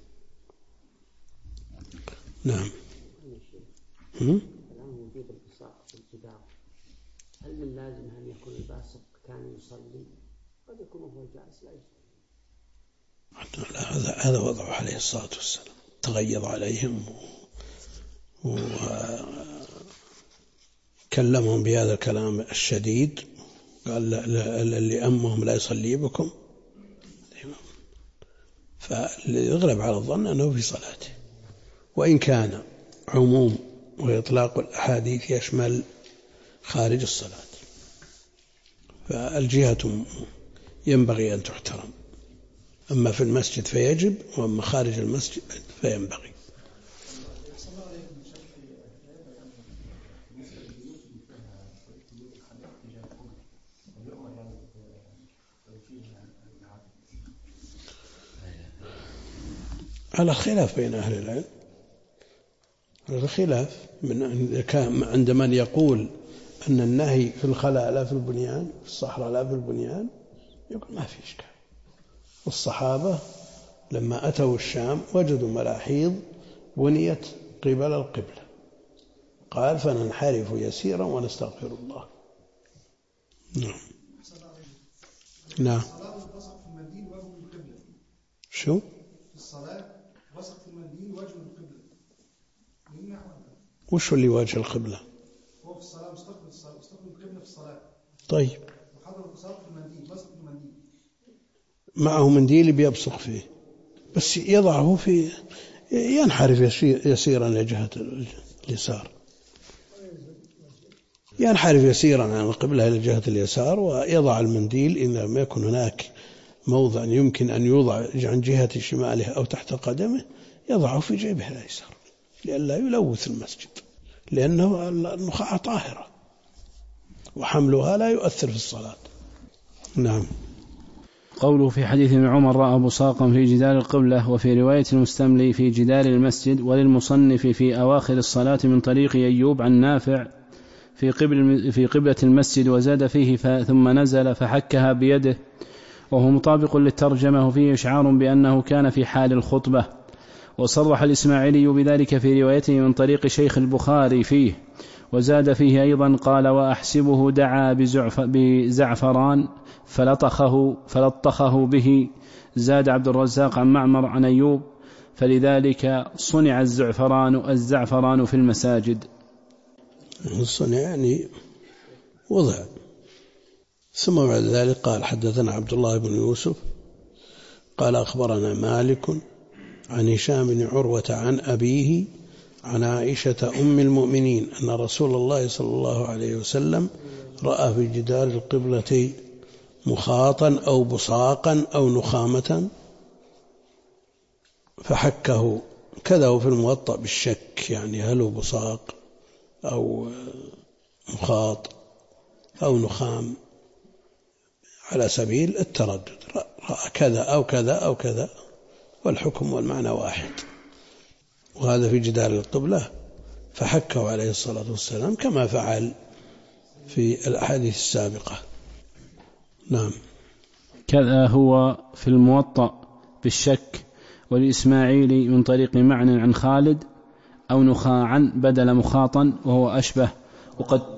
نعم. الآن وجود البصاق في الجدار، هل من لازم أن يكون الباسق كان يصلي؟ قد يكون هو جالس لا يصلي. هذا وضعه عليه الصلاة والسلام، تغيظ عليهم وكلمهم بهذا الكلام الشديد قال اللي أمهم لا يصلي بكم، فالذي يغلب على الظن أنه في صلاته. وإن كان عموم وإطلاق الأحاديث يشمل خارج الصلاة، فالجهة ينبغي أن تحترم، أما في المسجد فيجب، وأما خارج المسجد فينبغي. على خلاف بين أهل العلم، الخلاف عند من يقول أن النهي في الخلاء لا في البنيان، في الصحراء لا في البنيان، يقول ما في إشكال. والصحابة لما أتوا الشام وجدوا ملاحيض بنيت قبل القبلة، قال فننحرف يسيرا ونستغفر الله. نعم. شو؟ الصلاة وسط المنديل وجه القبلة، يمنع ولا؟ وش اللي وجه القبلة؟ هو في الصلاة مستقبل القبلة في الصلاة. طيب. وحضر البصاق في المنديل، وسط المنديل. معه منديل بيبصق فيه، بس يضعه في ينحرف يسيرا لجهة اليسار، ينحرف يسيرا عن القبلة إلى جهة اليسار، ويضع المنديل إن لم يكن هناك موضع يمكن أن يوضع عن جهة شماله أو تحت قدمه، يضعه في جيبه الأيسر لئلا يلوث المسجد، لأنه النخاع طاهرة وحملها لا يؤثر في الصلاة. نعم. قوله في حديث ابن عمر رأى بصاقا في جدار القبلة، وفي رواية المستملي في جدار المسجد، وللمصنف في أواخر الصلاة من طريق أيوب عن نافع في قبلة المسجد، وزاد فيه ثم نزل فحكها بيده، وهو مطابق للترجمة، وفيه إشعار بأنه كان في حال الخطبة. وصرح الإسماعيلي بذلك في روايته من طريق شيخ البخاري فيه، وزاد فيه أيضا قال وأحسبه دعا بزعفران فلطخه به. زاد عبد الرزاق عن معمر عن أيوب فلذلك صنع الزعفران في المساجد. الصنع يعني وضع. ثم بعد ذلك قال حدثنا عبد الله بن يوسف قال أخبرنا مالك عن هشام بن عروة عن أبيه عن عائشة أم المؤمنين أن رسول الله صلى الله عليه وسلم رأى في جدار القبلة مخاطا أو بصاقا أو نخامة فحكه. كذا في الموطأ بالشك، يعني هل هو بصاق أو مخاط أو نخام على سبيل التردد، رأى كذا أو كذا أو كذا، والحكم والمعنى واحد. وهذا في جدار القبلة فحكه عليه الصلاة والسلام كما فعل في الأحاديث السابقة. نعم. كذا هو في الموطأ بالشك، والإسماعيلي من طريق معنى عن خالد أو نخاعا بدل مخاطا وهو أشبه. وقد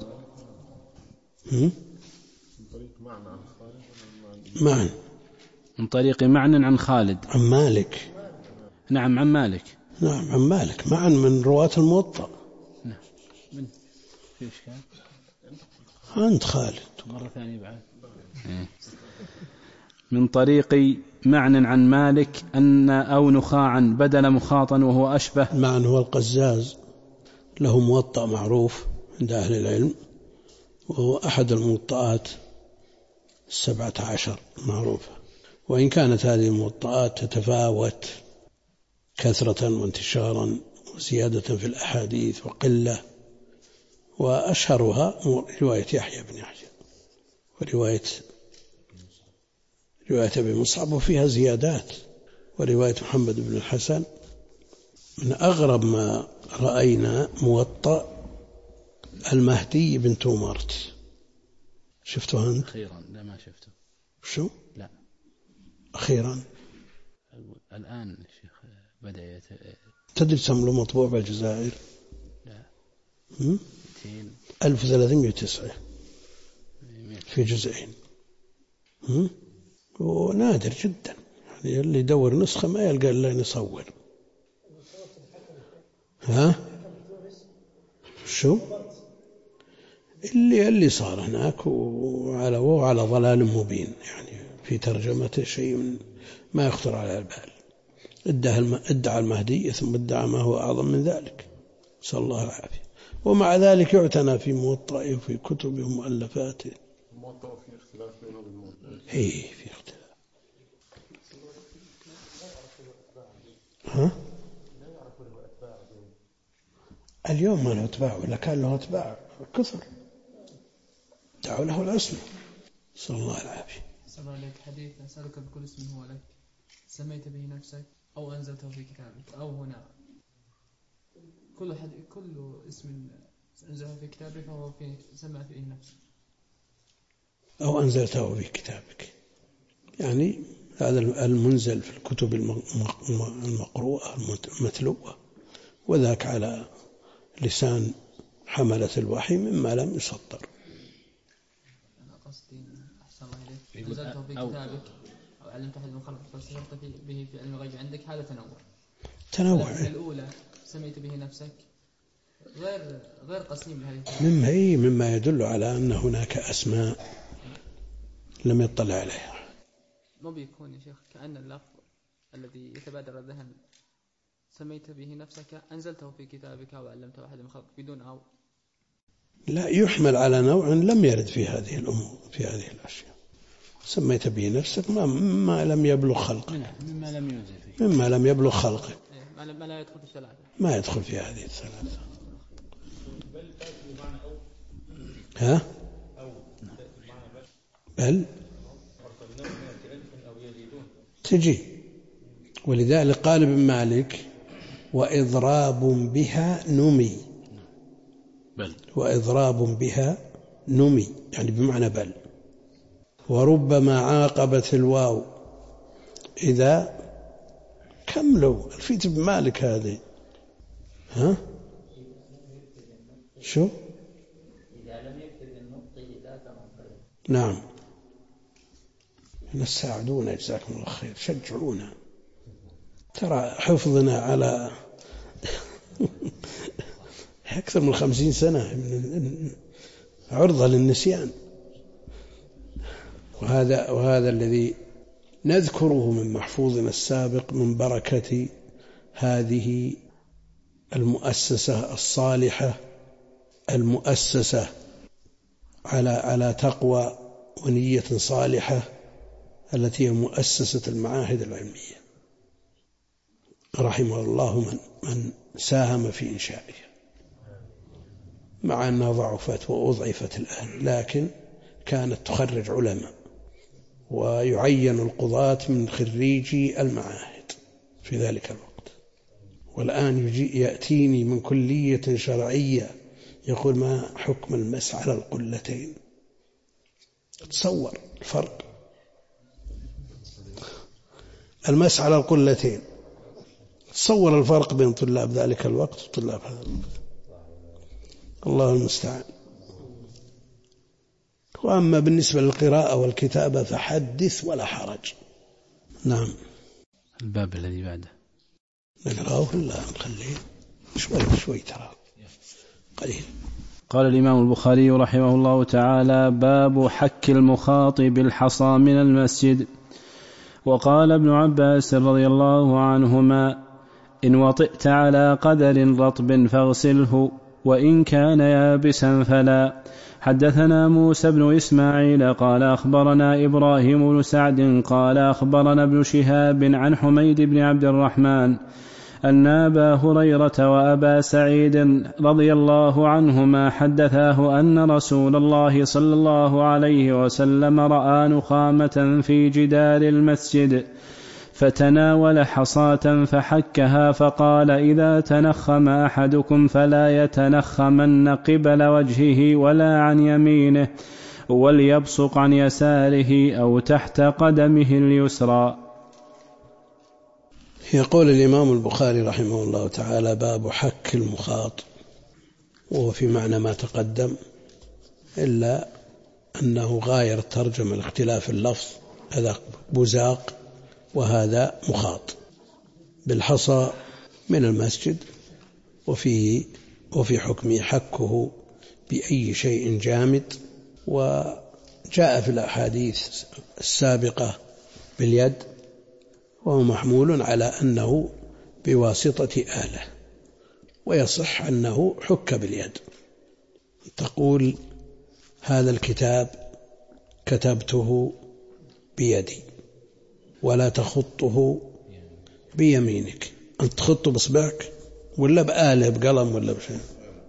معنى من طريق معنى عن خالد عن مالك. نعم عن مالك. نعم عن مالك معا من رواة الموطأ. نعم. من في إشكال أنت خالد مرة ثانية بعد. من طريق معنى عن مالك أن أو نخاعا بدل مخاطا وهو أشبه. معنى هو القزاز، له موطأ معروف عند أهل العلم، وهو أحد الموطئات 17 معروفة، وإن كانت هذه الموطئات تتفاوت كثرة وانتشارا وزيادة في الأحاديث وقلة، وأشهرها رواية يحيى بن يحيى ورواية أبي مصعب وفيها زيادات، ورواية محمد بن الحسن. من أغرب ما رأينا موطأ المهدي بن تومارت. شفته أنت؟ أخيرا لا ما شفته. شو؟ لا أخيرا الآن شيخ بدأ تدري كم له مطبوع بالجزائر؟ لا 1309 في جزئين، ونادر جدا، يعني اللي يدور نسخة ما يلقى إلا يصور. ها؟ شو؟ اللي صار هناك وعلى ضلال مبين، يعني في ترجمته شيء ما يخطر على البال. ادعى المهدي ثم ادعى ما هو أعظم من ذلك، نسأل الله العافية. ومع ذلك يعتنى في موطئه وفي كتبه ومؤلفاته. الموطئ في اختلاف بينه وبين الموطئ. في اختلاف. ها؟ اليوم ما له أتباع، ولا كان له أتباع كثر دعوا له العصمة، نسأل الله العافية. صلى عليك حديث: أسألك بكل اسم هو لك سميت به نفسك أو أنزلته في كتابك، أو هنا كل اسم أنزله في كتابك فهو سمى فيه نفسك، أو أنزلته في كتابك، يعني هذا المنزل في الكتب المقروءة المتلوة، وذاك على لسان حملة الوحي مما لم يسطر. أنا قصدي أحسن الله إليك أنزلته في كتابك أو علمت أحد من خلقك فاستفدت به في علم الغيب عندك، هذا تنوع. الأولى سميت به نفسك غير قسيم لهذه، مما يدل على أن هناك أسماء لم يطلع عليها. ما بيكون يا شيخ كأن اللفظ الذي يتبادر الذهن سميت به نفسك أنزلته في كتابك أو علمته أحد من خلقك بدون أو، لا، يحمل على نوع لم يرد في هذه الأمور، في هذه الأشياء. سميت به نفسك ما لم يبلغ خلقك، مما لم ينزل فيه، مما لم يبلغ خلقك، ما لا يدخل في الثلاثة، ما يدخل في هذه الثلاثة. ها؟ بل تجي، ولذلك قال ابن مالك: وإضراب بها نمي. بل وإضراب بها نمي يعني بمعنى بل. وربما عاقبت الواو إذا كملوا الفيت ابن مالك هذه. ها؟ شو؟ إذا لم يكتب النقطة إذا تنقل. نعم، نساعدونا جزاكم الله خير، شجعونا. ترى حفظنا على أكثر من 50 سنة عرضة للنسيان، وهذا الذي نذكره من محفوظنا السابق من بركة هذه المؤسسة الصالحة المؤسسة على تقوى ونية صالحة التي هي مؤسسة المعاهد العلمية، رحمه الله من ساهم في إنشائها، مع أنها ضعفت وأضعفت الآن، لكن كانت تخرج علماء ويعين القضاة من خريجي المعاهد في ذلك الوقت. والآن يأتيني من كلية شرعية يقول: ما حكم المس على القلتين؟ تصور الفرق، المس على القلتين، تصور الفرق بين طلاب ذلك الوقت وطلاب هذا الوقت. الله المستعان. وأما بالنسبة للقراءة والكتابة فحدث ولا حرج. نعم. الباب الذي بعده نقرأه ولا نخليه شوي ترى قليل. قال الإمام البخاري رحمه الله تعالى: باب حك المخاطب الحصى من المسجد. وقال ابن عباس رضي الله عنهما: إن وطئت على قدر رطب فاغسله، وإن كان يابسا فلا. حدثنا موسى بن إسماعيل قال أخبرنا إبراهيم بن سعد قال أخبرنا ابن شهاب عن حميد بن عبد الرحمن أن أبا هريرة وأبا سعيد رضي الله عنهما حدثاه أن رسول الله صلى الله عليه وسلم رأى نخامة في جدار المسجد فتناول حصاة فحكها فقال: إذا تنخم أحدكم فلا يتنخمن قبل وجهه ولا عن يمينه، وليبصق عن يساره أو تحت قدمه اليسرى. يقول الإمام البخاري رحمه الله تعالى: باب حك المخاط، وهو في معنى ما تقدم، إلا أنه غاير الترجمة لاختلاف اللفظ، هذا بزاق وهذا مخاط بالحصى من المسجد، وفي حكمه حكه بأي شيء جامد. وجاء في الأحاديث السابقة باليد، وهو محمول على أنه بواسطة آلة، ويصح أنه حك باليد. تقول هذا الكتاب كتبته بيدي، ولا تخطه بيمينك، أنت تخطه بإصبعك ولا بآلة بقلم ولا بشيء.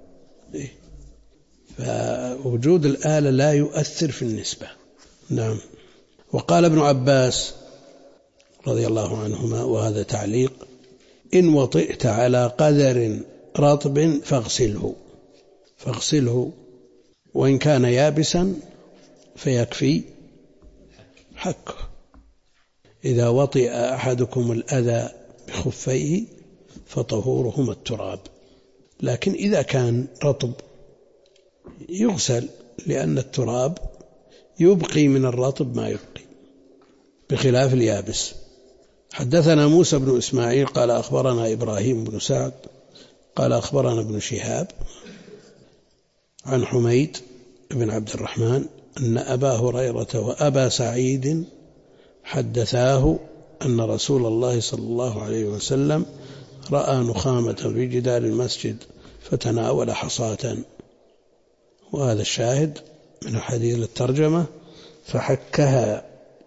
فوجود الآلة لا يؤثر في النسبة. نعم. وقال ابن عباس رضي الله عنهما، وهذا تعليق: إن وطئت على قدر رطب فاغسله، وإن كان يابسا فيكفي حكه. إذا وطئ أحدكم الأذى بخفيه فطهورهما التراب. لكن إذا كان رطب يغسل، لأن التراب يبقي من الرطب ما يبقي، بخلاف اليابس. حدثنا موسى بن إسماعيل قال أخبرنا إبراهيم بن سعد قال أخبرنا ابن شهاب عن حميد بن عبد الرحمن أن أبا هريرة وأبا سعيد حدثاه أن رسول الله صلى الله عليه وسلم رأى نخامة في جدار المسجد فتناول حصاة. وهذا الشاهد من حديث الترجمة: فحكها.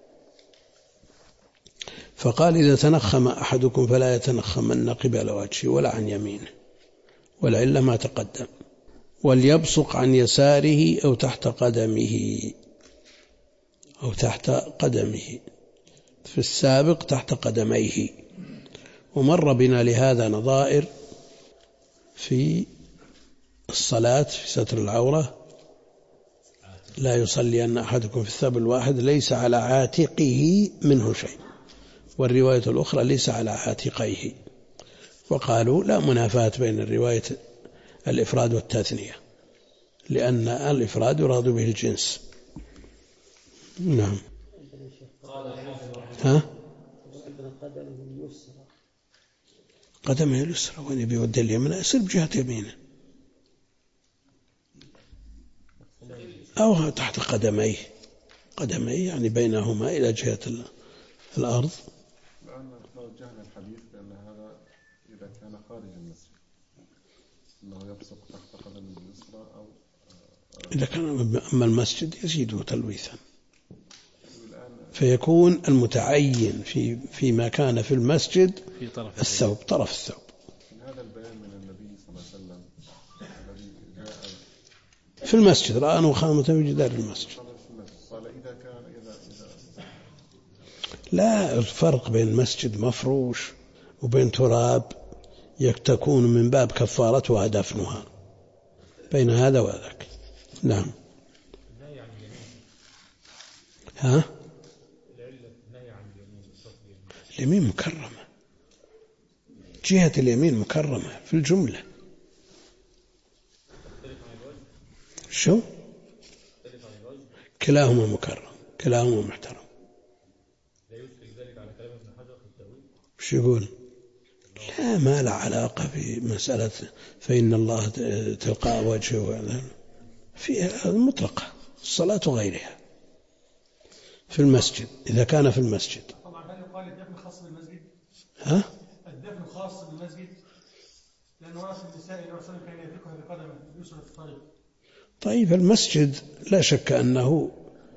فقال: إذا تنخم أحدكم فلا يتنخمن قبل وجهه ولا عن يمينه، والعلة ما تقدم. وليبصق عن يساره أو تحت قدمه، في السابق تحت قدميه. ومر بنا لهذا نظائر في الصلاة في ستر العورة: لا يصلي أن أحدكم في الثوب الواحد ليس على عاتقه منه شيء، والرواية الأخرى ليس على عاتقيه. وقالوا لا منافاة بين الرواية الإفراد والتثنية، لأن الإفراد يراد به الجنس. نعم. قدمه اليسرى، وين بيودي اليمين يصير بجهة يمينه، أو تحت قدميه يعني بينهما إلى جهة الأرض. الآن لو وجهنا الحديث بأن هذا إذا كان خارج المسجد أنه يبصق تحت قدم اليسرى، أو إذا كان أما المسجد يزيده تلويثا، فيكون المتعين فيما كان في المسجد في طرف الثوب. هذا البيان من النبي صلى الله عليه وسلم الذي جاء في المسجد، رأى نخامة في جدار المسجد. قال إذا كان لا، الفرق بين المسجد مفروش وبين تراب تكون من باب كفارتها دفنها، بين هذا وذاك. نعم. ها؟ اليمين مكرمة، جهة اليمين مكرمة في الجملة. شو؟ كلاهما مكرم، كلاهما محترم. وش يقول؟ لا، ما له علاقة في مسألة فإن الله تلقاء وجهه، فيها مطلقة الصلاة وغيرها في المسجد إذا كان في المسجد. طبعا هل يقال الدفن خاص بالمسجد؟ ها؟ الدفن خاص بالمسجد، لأنه ورث النساء إلى رسول كان يدركها بقدمه يسر في الطريق. طيب المسجد لا شك أنه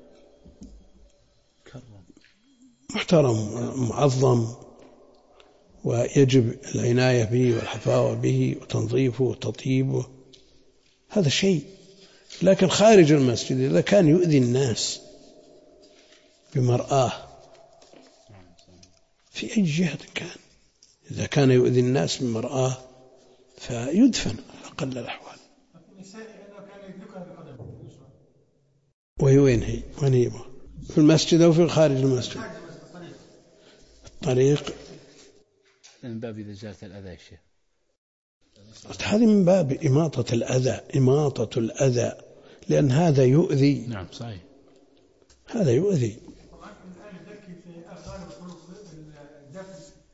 محترم معظم، ويجب العناية به والحفاوة به وتنظيفه وتطيبه، هذا شيء. لكن خارج المسجد إذا كان يؤذي الناس بمرآه في أي جهة كان، إذا كان يؤذي الناس بمرآه فيدفن أقل الأحوال. وهي وين هي؟ في المسجد أو في خارج المسجد؟ الطريق من باب إذا جاءت الأذى يا شيخ. هذه من باب إماطة الأذى، لأن هذا يؤذي. نعم صحيح، هذا يؤذي.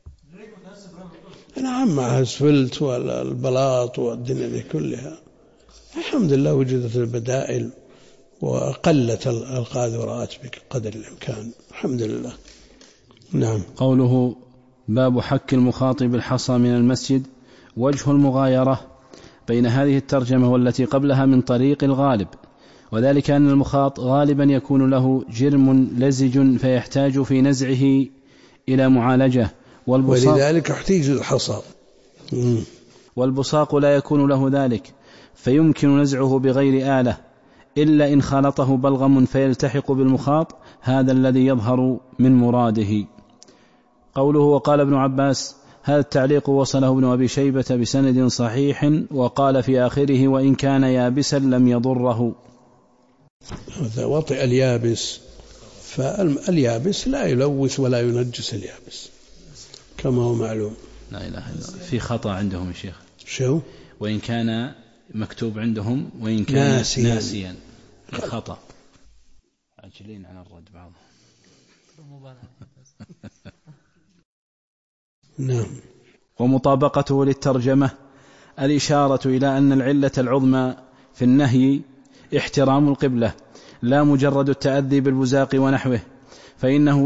نعم، مع الاسفلت والبلاط والدنيا دي كلها الحمد لله وجدت البدائل وقلت القاذورات بقدر الإمكان، الحمد لله. نعم. قوله باب حك المخاطب الحصى من المسجد. وجه المغايرة بين هذه الترجمة والتي قبلها من طريق الغالب، وذلك أن المخاط غالبا يكون له جرم لزج فيحتاج في نزعه إلى معالجة، ولذلك يحتاج الحصى. والبصاق لا يكون له ذلك فيمكن نزعه بغير آلة إلا إن خالطه بلغم فيلتحق بالمخاط، هذا الذي يظهر من مراده. قوله وقال ابن عباس، هذا التعليق وصله ابن أبي شيبة بسند صحيح، وقال في آخره وإن كان يابسا لم يضره. هذا وطئ اليابس، فاليابس لا يلوث ولا ينجس اليابس كما هو معلوم. لا إله إلا الله. في خطأ عندهم يا شيخ. شو؟ وإن كان مكتوب عندهم وإن كان ناسيا. خطأ. عجلين عن الرد بعضهم. نعم. ومطابقته للترجمة الإشارة إلى أن العلة العظمى في النهي احترام القبلة لا مجرد التأذي بالبزاق ونحوه، فإنه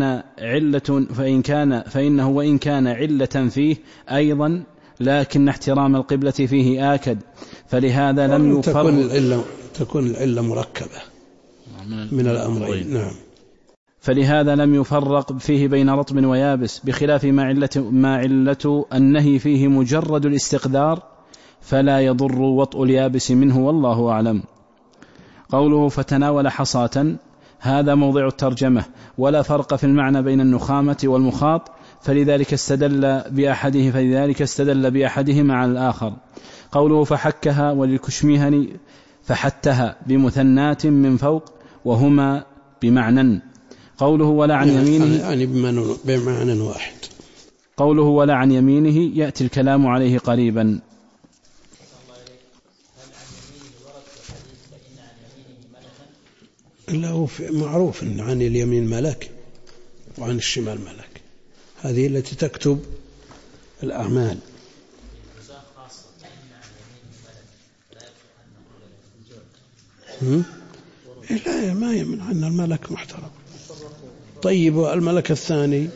وإن كان علة فيه أيضا، لكن احترام القبلة فيه آكد، فلهذا لم تكون العلة مركبة من الأمرين. نعم. فلهذا لم يفرق فيه بين رطب ويابس، بخلاف ما علة النهي فيه مجرد الاستقدار، فلا يضر وطء اليابس منه، والله أعلم. قوله فتناول حصاة، هذا موضع الترجمة، ولا فرق في المعنى بين النخامة والمخاط، فلذلك استدل بأحدهما على الآخر. قوله فحكها وللكشميهني فحتها بمثنات من فوق، وهما بمعنى. قوله ولا عن يمينه يعني بمعنى واحد. قوله ولا عن يمينه يأتي الكلام عليه قريبا. له معروف أن عن اليمين ملك وعن الشمال ملك، هذه التي تكتب الأعمال. لا، ما يمنع أن الملك محترم. طيب الملك الثاني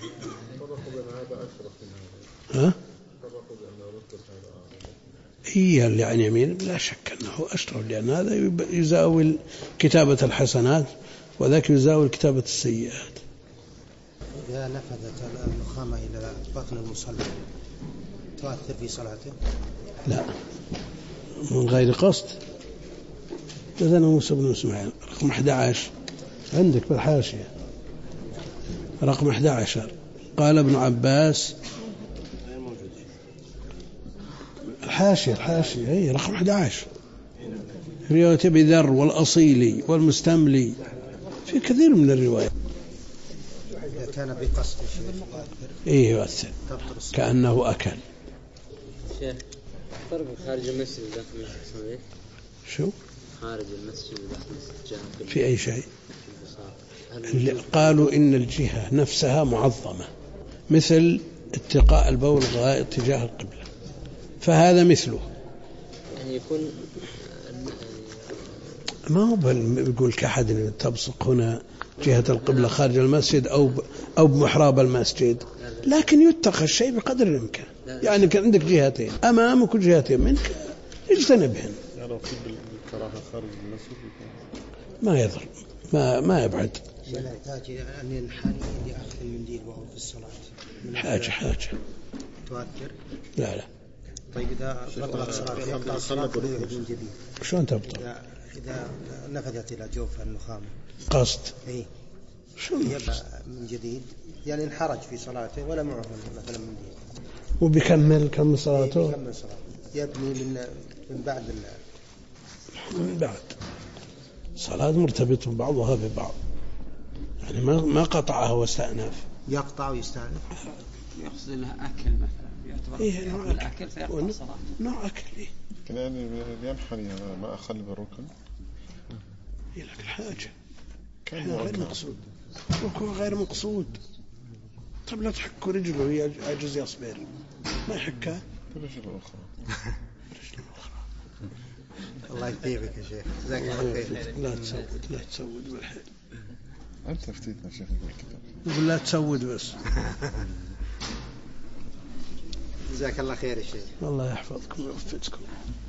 هي اللي عن يمين لا شك أنه أشرف، لأن هذا يزاول كتابة الحسنات وذاك يزاول كتابة السيئات. إذا نفذت النخامة إلى بطن المصلي تؤثر في صلاته؟ لا، من غير قصد. لذلك موسى بن إسماعيل رقم 11 عندك بالحاشية، رقم 11 قال ابن عباس، الحاشية هي رقم 11، رواية أبي ذر والأصيلي والمستملي، في كثير من الروايات. إذا كان بقصد يؤثر كأنه أكل. شيخ، فرق خارج المسجد وداخل المسجد شو؟ خارج المسجد وداخل المسجد في أي شيء؟ قالوا إن الجهة نفسها معظمة، مثل اتقاء البول غائط تجاه القبلة، فهذا مثله. يعني يكون ما هو بيقول كأحد تبصق هنا جهة القبلة خارج المسجد أو بمحراب المسجد، لكن يتقى الشيء بقدر الإمكان. يعني كان عندك جهتين أمامك وجهتين منك اجتنبهن. يعني لو في بالكراهة خارج المسجد ما يضر، ما يبعد. لا يحتاج أن ينحني لأخذ المنديل وهو في الصلاة. حاجة تؤثر؟ لا. طيب إذا بطلت صلاة يقطع الصلاة ويعيد من جديد. شلون تبطل؟ إذا نفذت إلى جوف النخامة قصد. شو يبقى من جديد؟ يعني انحرج في صلاته ولا معه مثلا منديل. وبيكمل كم صلاته؟ بيكمل صلاته، يبني من بعد صلاة مرتبط بعضها ببعض، يعني ما قطعها واستأنف. يقطع ويستأنف. يقصد له أكل مثلا، يعتبر الأكل فيقطع صلاة. نوع أكل. يعني ينحني ما أخل بالركن. لك الحاجة غير مقصود، ركوع غير مقصود. طب لا تحك رجله هي عجز يصبر، ما يحكها الرجل الأخرى. الله يكتبك يا شيخ، جزاك الله خير. لا تسود بالحيل. أنت فتيتنا شيخ بالكتاب. يقول لا تسود بس. جزاك الله خير يا شيخ. الله يحفظكم ويوفقكم.